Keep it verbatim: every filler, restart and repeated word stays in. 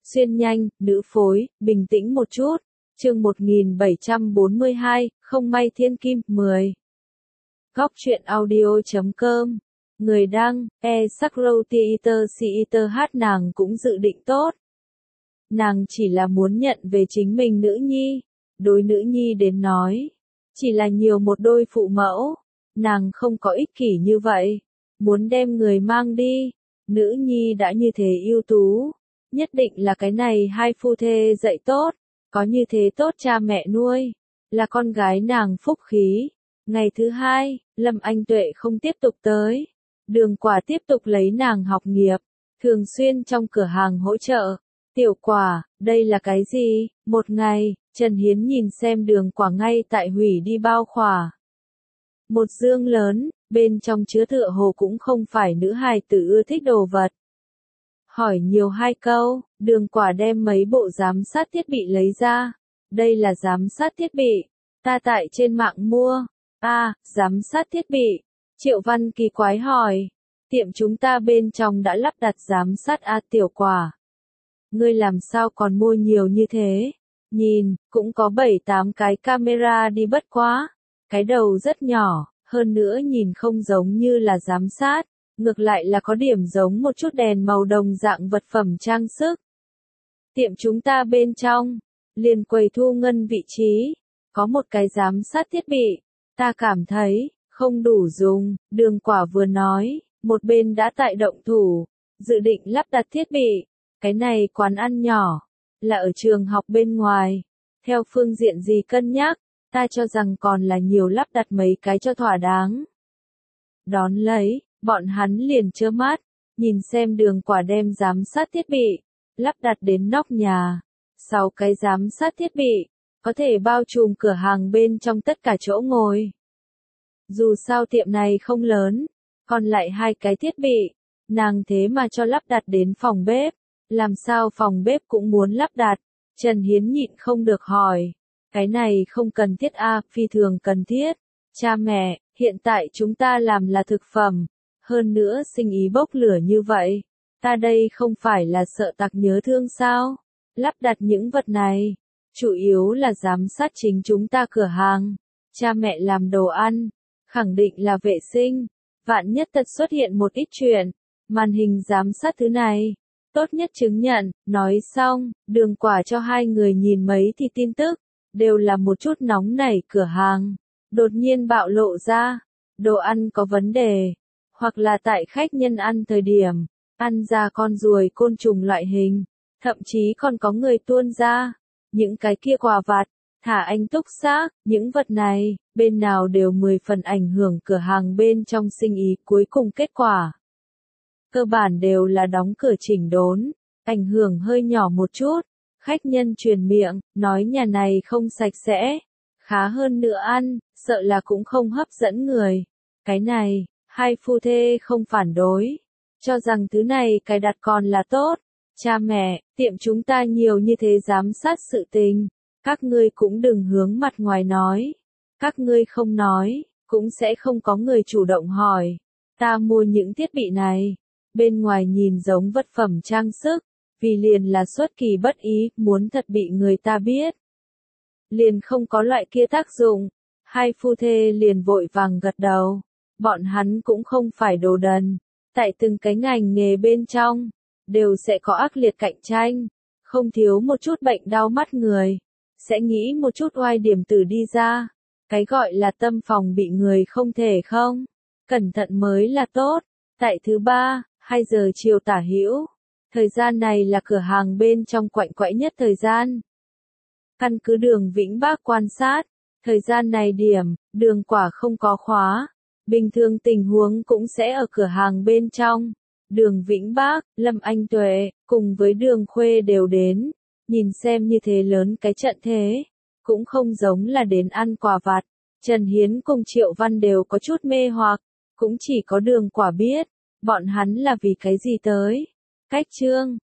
Xuyên nhanh, nữ phối, bình tĩnh một chút. Chương một nghìn bảy trăm bốn mươi hai, không may thiên kim, mười. Góc truyện audio chấm com. Người đăng, e Sakro Theater Theater hát nàng cũng dự định tốt. Nàng chỉ là muốn nhận về chính mình nữ nhi. Đối nữ nhi đến nói. Chỉ là nhiều một đôi phụ mẫu. Nàng không có ích kỷ như vậy. Muốn đem người mang đi. Nữ nhi đã như thế ưu tú. Nhất định là cái này hai phu thê dạy tốt. Có như thế tốt cha mẹ nuôi. Là con gái nàng phúc khí. Ngày thứ hai, Lâm Anh Tuệ không tiếp tục tới. Đường Quả tiếp tục lấy nàng học nghiệp. Thường xuyên trong cửa hàng hỗ trợ. Tiểu Quả, đây là cái gì? Một ngày, Trần Hiến nhìn xem Đường Quả ngay tại hủy đi bao khỏa. Một dương lớn, bên trong chứa tựa hồ cũng không phải nữ hài tử ưa thích đồ vật. Hỏi nhiều hai câu, Đường Quả đem mấy bộ giám sát thiết bị lấy ra. Đây là giám sát thiết bị. Ta tại trên mạng mua. A, à, giám sát thiết bị. Triệu Văn kỳ quái hỏi. Tiệm chúng ta bên trong đã lắp đặt giám sát A Tiểu Quả. Ngươi làm sao còn mua nhiều như thế? Nhìn, cũng có bảy tám cái camera đi bất quá. Cái đầu rất nhỏ, hơn nữa nhìn không giống như là giám sát. Ngược lại là có điểm giống một chút đèn màu đồng dạng vật phẩm trang sức. Tiệm chúng ta bên trong, liền quầy thu ngân vị trí, có một cái giám sát thiết bị. Ta cảm thấy, không đủ dùng, Đường Quả vừa nói, một bên đã tại động thủ, dự định lắp đặt thiết bị. Cái này quán ăn nhỏ, là ở trường học bên ngoài. Theo phương diện gì cân nhắc, ta cho rằng còn là nhiều lắp đặt mấy cái cho thỏa đáng. Đón lấy. Bọn hắn liền trơ mắt, nhìn xem Đường Quả đem giám sát thiết bị, lắp đặt đến nóc nhà. Sáu cái giám sát thiết bị, có thể bao trùm cửa hàng bên trong tất cả chỗ ngồi. Dù sao tiệm này không lớn, còn lại hai cái thiết bị, nàng thế mà cho lắp đặt đến phòng bếp. Làm sao phòng bếp cũng muốn lắp đặt? Trần Hiến nhịn không được hỏi. Cái này không cần thiết a, à, phi thường cần thiết. Cha mẹ, hiện tại chúng ta làm là thực phẩm. Hơn nữa sinh ý bốc lửa như vậy, ta đây không phải là sợ tặc nhớ thương sao? Lắp đặt những vật này, chủ yếu là giám sát chính chúng ta cửa hàng. Cha mẹ làm đồ ăn, khẳng định là vệ sinh. Vạn nhất tật xuất hiện một ít chuyện, màn hình giám sát thứ này, tốt nhất chứng nhận. Nói xong, Đường Quả cho hai người nhìn mấy thì tin tức, đều là một chút nóng nảy cửa hàng. Đột nhiên bạo lộ ra, đồ ăn có vấn đề. Hoặc là tại khách nhân ăn thời điểm, ăn ra con ruồi côn trùng loại hình, thậm chí còn có người tuôn ra, những cái kia quà vặt, thả anh túc xác, những vật này, bên nào đều mười phần ảnh hưởng cửa hàng bên trong sinh ý. Cuối cùng kết quả, cơ bản đều là đóng cửa chỉnh đốn, ảnh hưởng hơi nhỏ một chút, khách nhân truyền miệng, nói nhà này không sạch sẽ, khá hơn nữa ăn, sợ là cũng không hấp dẫn người. Cái này, hai phu thê không phản đối, cho rằng thứ này cài đặt còn là tốt. Cha mẹ, tiệm chúng ta nhiều như thế giám sát sự tình, các ngươi cũng đừng hướng mặt ngoài nói. Các ngươi không nói, cũng sẽ không có người chủ động hỏi. Ta mua những thiết bị này, bên ngoài nhìn giống vật phẩm trang sức, vì liền là xuất kỳ bất ý, muốn thật bị người ta biết. Liền không có loại kia tác dụng, hai phu thê liền vội vàng gật đầu. Bọn hắn cũng không phải đồ đần, tại từng cái ngành nghề bên trong, đều sẽ có ác liệt cạnh tranh, không thiếu một chút bệnh đau mắt người, sẽ nghĩ một chút oai điểm tử đi ra, cái gọi là tâm phòng bị người không thể không, cẩn thận mới là tốt. Tại thứ ba, hai giờ chiều tả hữu, thời gian này là cửa hàng bên trong quạnh quẽ nhất thời gian. Căn cứ Đường Vĩnh Bác quan sát, thời gian này điểm, Đường Quả không có khóa. Bình thường tình huống cũng sẽ ở cửa hàng bên trong. Đường Vĩnh Bác, Lâm Anh Tuệ, cùng với Đường Khuê đều đến. Nhìn xem như thế lớn cái trận thế, cũng không giống là đến ăn quà vặt. Trần Hiến cùng Triệu Văn đều có chút mê hoặc, cũng chỉ có Đường Quả biết, bọn hắn là vì cái gì tới. Cách chương,